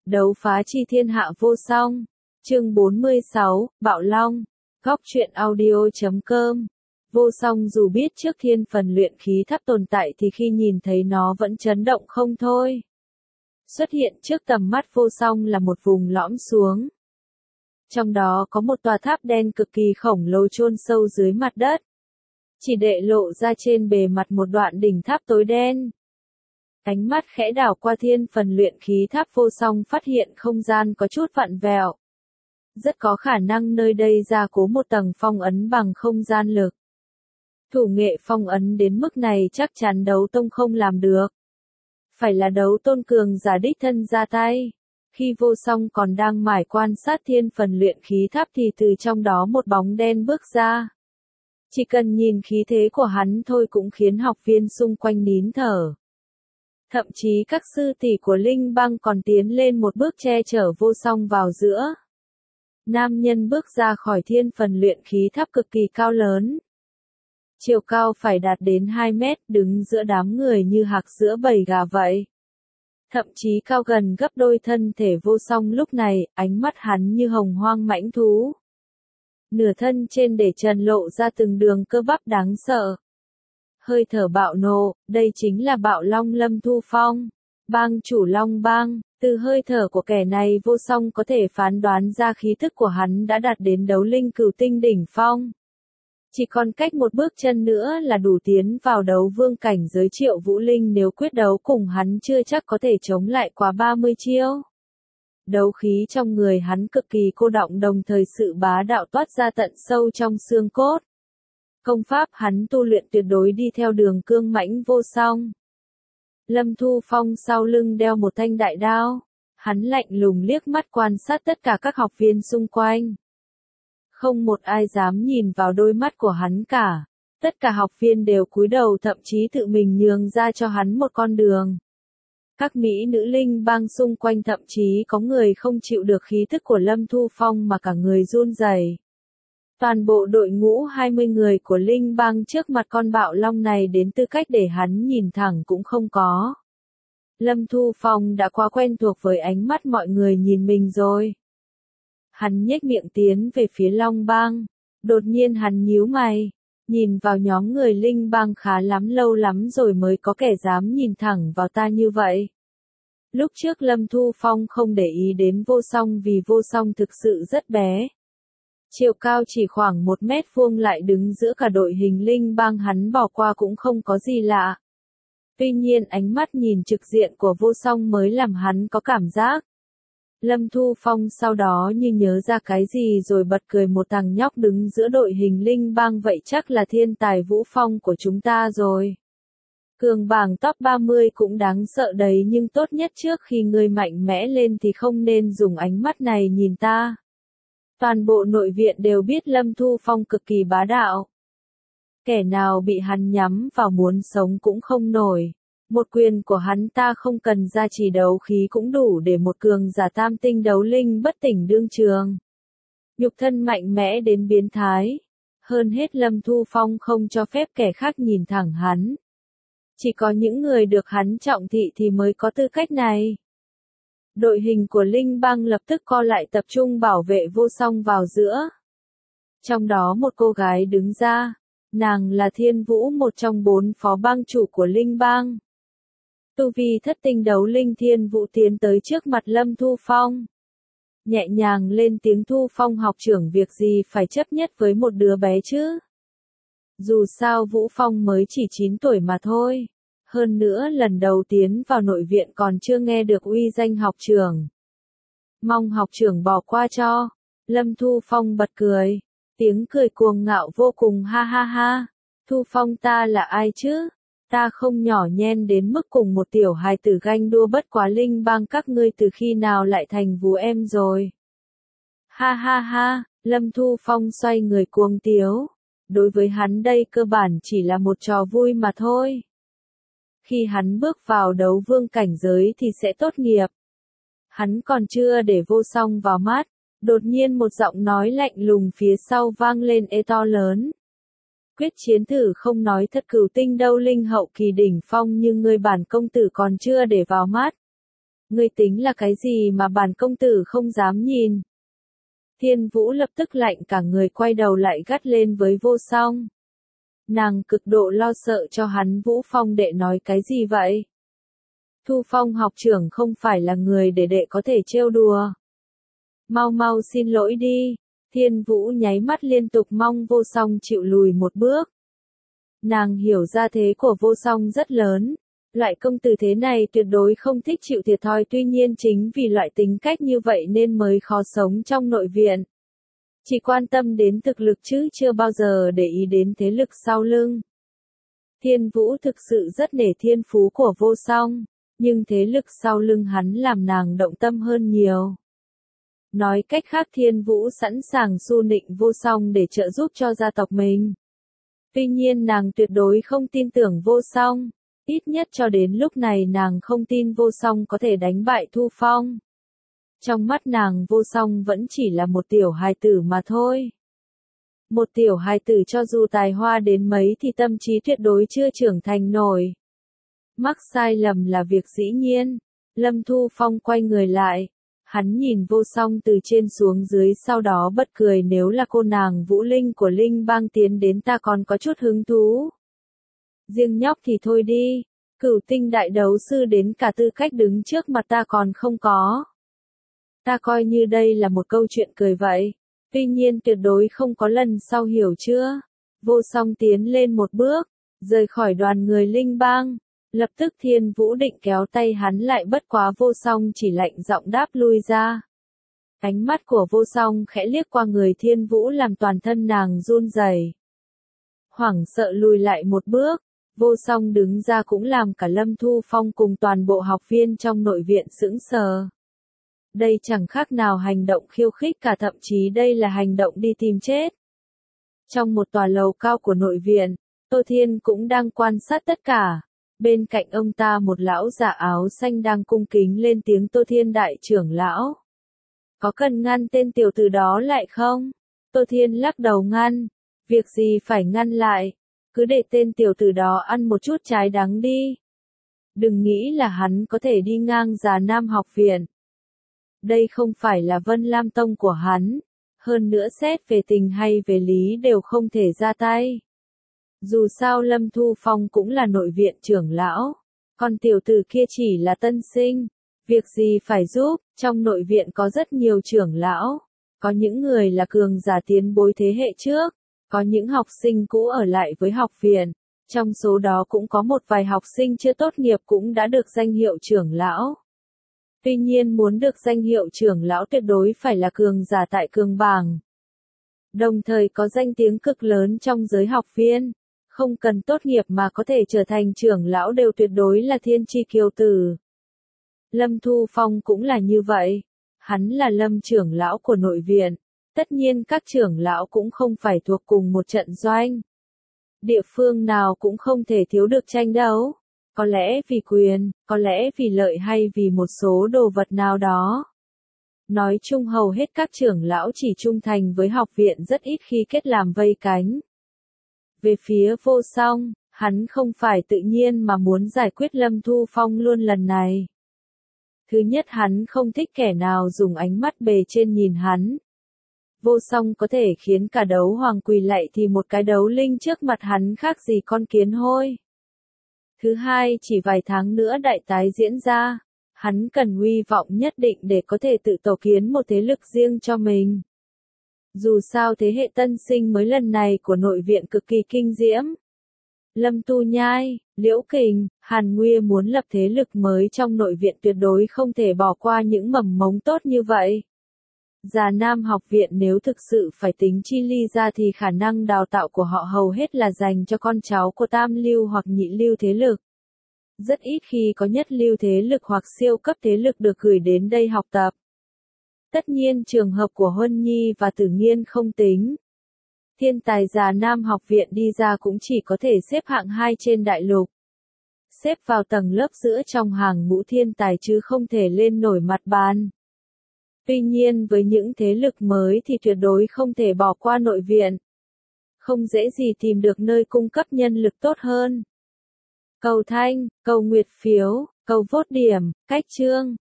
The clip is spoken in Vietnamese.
Đấu phá chi thiên hạ vô song. Chương 46, Bạo Long. Góc truyện audio.com. Vô song dù biết trước thiên phần luyện khí tháp tồn tại thì khi nhìn thấy nó vẫn chấn động không thôi. Xuất hiện trước tầm mắt vô song là một vùng lõm xuống. Trong đó có một tòa tháp đen cực kỳ khổng lồ chôn sâu dưới mặt đất. Chỉ để lộ ra trên bề mặt một đoạn đỉnh tháp tối đen. Ánh mắt khẽ đảo qua thiên phần luyện khí tháp vô song phát hiện không gian có chút vặn vẹo. Rất có khả năng nơi đây gia cố một tầng phong ấn bằng không gian lực. Thủ nghệ phong ấn đến mức này chắc chắn đấu tông không làm được. Phải là đấu tôn cường giả đích thân ra tay. Khi vô song còn đang mải quan sát thiên phần luyện khí tháp thì từ trong đó một bóng đen bước ra. Chỉ cần nhìn khí thế của hắn thôi cũng khiến học viên xung quanh nín thở. Thậm chí các sư tỷ của Linh Bang còn tiến lên một bước che chở vô song vào giữa. Nam nhân bước ra khỏi thiên phần luyện khí tháp cực kỳ cao lớn. Chiều cao phải đạt đến 2 mét, đứng giữa đám người như hạc giữa bầy gà vậy. Thậm chí cao gần gấp đôi thân thể vô song lúc này, ánh mắt hắn như hồng hoang mãnh thú. Nửa thân trên để trần lộ ra từng đường cơ bắp đáng sợ. Hơi thở bạo nộ, đây chính là Bạo Long Lâm Thu Phong, bang chủ Long Bang. Từ hơi thở của kẻ này vô song có thể phán đoán ra khí thức của hắn đã đạt đến đấu linh cửu tinh đỉnh phong. Chỉ còn cách một bước chân nữa là đủ tiến vào đấu vương cảnh giới Triệu Vũ Linh, nếu quyết đấu cùng hắn chưa chắc có thể chống lại quá 30 chiêu. Đấu khí trong người hắn cực kỳ cô đọng, đồng thời sự bá đạo toát ra tận sâu trong xương cốt. Công pháp hắn tu luyện tuyệt đối đi theo đường cương mãnh vô song. Lâm Thu Phong sau lưng đeo một thanh đại đao. Hắn lạnh lùng liếc mắt quan sát tất cả các học viên xung quanh. Không một ai dám nhìn vào đôi mắt của hắn cả. Tất cả học viên đều cúi đầu, thậm chí tự mình nhường ra cho hắn một con đường. Các mỹ nữ Linh Bang xung quanh thậm chí có người không chịu được khí thức của Lâm Thu Phong mà cả người run rẩy. Toàn bộ đội ngũ 20 người của Linh Bang trước mặt con bạo long này đến tư cách để hắn nhìn thẳng cũng không có. Lâm Thu Phong đã quá quen thuộc với ánh mắt mọi người nhìn mình rồi. Hắn nhếch miệng tiến về phía Long Bang. Đột nhiên hắn nhíu mày. Nhìn vào nhóm người Linh Bang khá lâu lắm rồi mới có kẻ dám nhìn thẳng vào ta như vậy. Lúc trước Lâm Thu Phong không để ý đến vô song vì vô song thực sự rất bé. Chiều cao chỉ khoảng 1 mét vuông lại đứng giữa cả đội hình Linh Bang, hắn bỏ qua cũng không có gì lạ. Tuy nhiên ánh mắt nhìn trực diện của vô song mới làm hắn có cảm giác. Lâm Thu Phong sau đó như nhớ ra cái gì rồi bật cười, một thằng nhóc đứng giữa đội hình Linh Bang vậy chắc là thiên tài Vũ Phong của chúng ta rồi. Cường bảng top 30 cũng đáng sợ đấy, nhưng tốt nhất trước khi ngươi mạnh mẽ lên thì không nên dùng ánh mắt này nhìn ta. Toàn bộ nội viện đều biết Lâm Thu Phong cực kỳ bá đạo. Kẻ nào bị hắn nhắm vào muốn sống cũng không nổi. Một quyền của hắn ta không cần gia trì đấu khí cũng đủ để một cường giả tam tinh đấu linh bất tỉnh đương trường. Nhục thân mạnh mẽ đến biến thái. Hơn hết Lâm Thu Phong không cho phép kẻ khác nhìn thẳng hắn. Chỉ có những người được hắn trọng thị thì mới có tư cách này. Đội hình của Linh Bang lập tức co lại, tập trung bảo vệ vô song vào giữa. Trong đó một cô gái đứng ra. Nàng là Thiên Vũ, một trong 4 phó bang chủ của Linh Bang. Tu vi thất tinh đấu linh, Thiên Vũ tiến tới trước mặt Lâm Thu Phong. Nhẹ nhàng lên tiếng: Thu Phong học trưởng, việc gì phải chấp nhất với một đứa bé chứ? Dù sao Vũ Phong mới chỉ 9 tuổi mà thôi. Hơn nữa lần đầu tiến vào nội viện còn chưa nghe được uy danh học trưởng. Mong học trưởng bỏ qua cho. Lâm Thu Phong bật cười. Tiếng cười cuồng ngạo vô cùng, ha ha ha. Thu Phong ta là ai chứ? Ta không nhỏ nhen đến mức cùng một tiểu hài tử ganh đua, bất quá Linh Bang các ngươi từ khi nào lại thành vú em rồi? Ha ha ha, Lâm Thu Phong xoay người cuồng tiếu. Đối với hắn đây cơ bản chỉ là một trò vui mà thôi. Khi hắn bước vào đấu vương cảnh giới thì sẽ tốt nghiệp. Hắn còn chưa để vô song vào mắt. Đột nhiên một giọng nói lạnh lùng phía sau vang lên, ê to lớn. Quyết chiến thử không nói thật, cửu tinh đấu linh hậu kỳ đỉnh phong nhưng ngươi bản công tử còn chưa để vào mắt. Ngươi tính là cái gì mà bản công tử không dám nhìn? Thiên Vũ lập tức lạnh cả người, quay đầu lại gắt lên với Vô Song. Nàng cực độ lo sợ cho hắn. Vũ Phong đệ nói cái gì vậy? Thu Phong học trưởng không phải là người để đệ có thể trêu đùa. Mau mau xin lỗi đi. Thiên Vũ nháy mắt liên tục, mong Vô Song chịu lùi một bước. Nàng hiểu ra thế của Vô Song rất lớn. Loại công tử thế này tuyệt đối không thích chịu thiệt thòi, tuy nhiên chính vì loại tính cách như vậy nên mới khó sống trong nội viện. Chỉ quan tâm đến thực lực chứ chưa bao giờ để ý đến thế lực sau lưng. Thiên Vũ thực sự rất nể thiên phú của Vô Song, nhưng thế lực sau lưng hắn làm nàng động tâm hơn nhiều. Nói cách khác, Thiên Vũ sẵn sàng su nịnh Vô Song để trợ giúp cho gia tộc mình. Tuy nhiên nàng tuyệt đối không tin tưởng Vô Song. Ít nhất cho đến lúc này nàng không tin Vô Song có thể đánh bại Thu Phong. Trong mắt nàng, Vô Song vẫn chỉ là một tiểu hài tử mà thôi. Một tiểu hài tử cho dù tài hoa đến mấy thì tâm trí tuyệt đối chưa trưởng thành nổi. Mắc sai lầm là việc dĩ nhiên. Lâm Thu Phong quay người lại. Hắn nhìn Vô Song từ trên xuống dưới, sau đó bật cười, nếu là cô nàng Vũ Linh của Linh Bang tiến đến ta còn có chút hứng thú. Riêng nhóc thì thôi đi, Cửu Tinh đại đấu sư đến cả tư cách đứng trước mặt ta còn không có. Ta coi như đây là một câu chuyện cười vậy, tuy nhiên tuyệt đối không có lần sau, hiểu chưa? Vô Song tiến lên một bước, rời khỏi đoàn người Linh Bang. Lập tức Thiên Vũ định kéo tay hắn lại, bất quá Vô Song chỉ lạnh giọng đáp lui ra. Ánh mắt của Vô Song khẽ liếc qua người Thiên Vũ làm toàn thân nàng run rẩy. Hoảng sợ lùi lại một bước. Vô Song đứng ra cũng làm cả Lâm Thu Phong cùng toàn bộ học viên trong nội viện sững sờ. Đây chẳng khác nào hành động khiêu khích cả, thậm chí đây là hành động đi tìm chết. Trong một tòa lầu cao của nội viện, Tô Thiên cũng đang quan sát tất cả. Bên cạnh ông ta một lão già áo xanh đang cung kính lên tiếng, Tô Thiên đại trưởng lão. Có cần ngăn tên tiểu tử đó lại không? Tô Thiên lắc đầu ngăn. Việc gì phải ngăn lại? Cứ để tên tiểu tử đó ăn một chút trái đắng đi. Đừng nghĩ là hắn có thể đi ngang Già Nam học viện. Đây không phải là Vân Lam Tông của hắn. Hơn nữa xét về tình hay về lý đều không thể ra tay. Dù sao Lâm Thu Phong cũng là nội viện trưởng lão. Còn tiểu tử kia chỉ là tân sinh. Việc gì phải giúp, trong nội viện có rất nhiều trưởng lão. Có những người là cường giả tiến bối thế hệ trước. Có những học sinh cũ ở lại với học viện, trong số đó cũng có một vài học sinh chưa tốt nghiệp cũng đã được danh hiệu trưởng lão. Tuy nhiên muốn được danh hiệu trưởng lão tuyệt đối phải là cường giả tại cường bảng. Đồng thời có danh tiếng cực lớn trong giới học viên, không cần tốt nghiệp mà có thể trở thành trưởng lão đều tuyệt đối là thiên chi kiêu tử. Lâm Thu Phong cũng là như vậy, hắn là Lâm trưởng lão của nội viện. Tất nhiên các trưởng lão cũng không phải thuộc cùng một trận doanh. Địa phương nào cũng không thể thiếu được tranh đấu. Có lẽ vì quyền, có lẽ vì lợi hay vì một số đồ vật nào đó. Nói chung hầu hết các trưởng lão chỉ trung thành với học viện, rất ít khi kết làm vây cánh. Về phía Vô Song, hắn không phải tự nhiên mà muốn giải quyết Lâm Thu Phong luôn lần này. Thứ nhất, hắn không thích kẻ nào dùng ánh mắt bề trên nhìn hắn. Vô Song có thể khiến cả đấu hoàng quỳ lạy thì một cái đấu linh trước mặt hắn khác gì con kiến hôi. Thứ hai, chỉ vài tháng nữa đại tái diễn ra, hắn cần uy vọng nhất định để có thể tự tổ kiến một thế lực riêng cho mình. Dù sao thế hệ tân sinh mới lần này của nội viện cực kỳ kinh diễm. Lâm Tu Nhai, Liễu Kình, Hàn Nguya muốn lập thế lực mới trong nội viện, tuyệt đối không thể bỏ qua những mầm mống tốt như vậy. Già Nam học viện nếu thực sự phải tính chi ly ra thì khả năng đào tạo của họ hầu hết là dành cho con cháu của tam lưu hoặc nhị lưu thế lực. Rất ít khi có nhất lưu thế lực hoặc siêu cấp thế lực được gửi đến đây học tập. Tất nhiên trường hợp của Huân Nhi và Tử Nghiên không tính. Thiên tài Già Nam học viện đi ra cũng chỉ có thể xếp hạng 2 trên đại lục. Xếp vào tầng lớp giữa trong hàng ngũ thiên tài chứ không thể lên nổi mặt bàn. Tuy nhiên với những thế lực mới thì tuyệt đối không thể bỏ qua nội viện. Không dễ gì tìm được nơi cung cấp nhân lực tốt hơn. Cầu thanh, cầu nguyệt phiếu, cầu vote điểm, cách chương.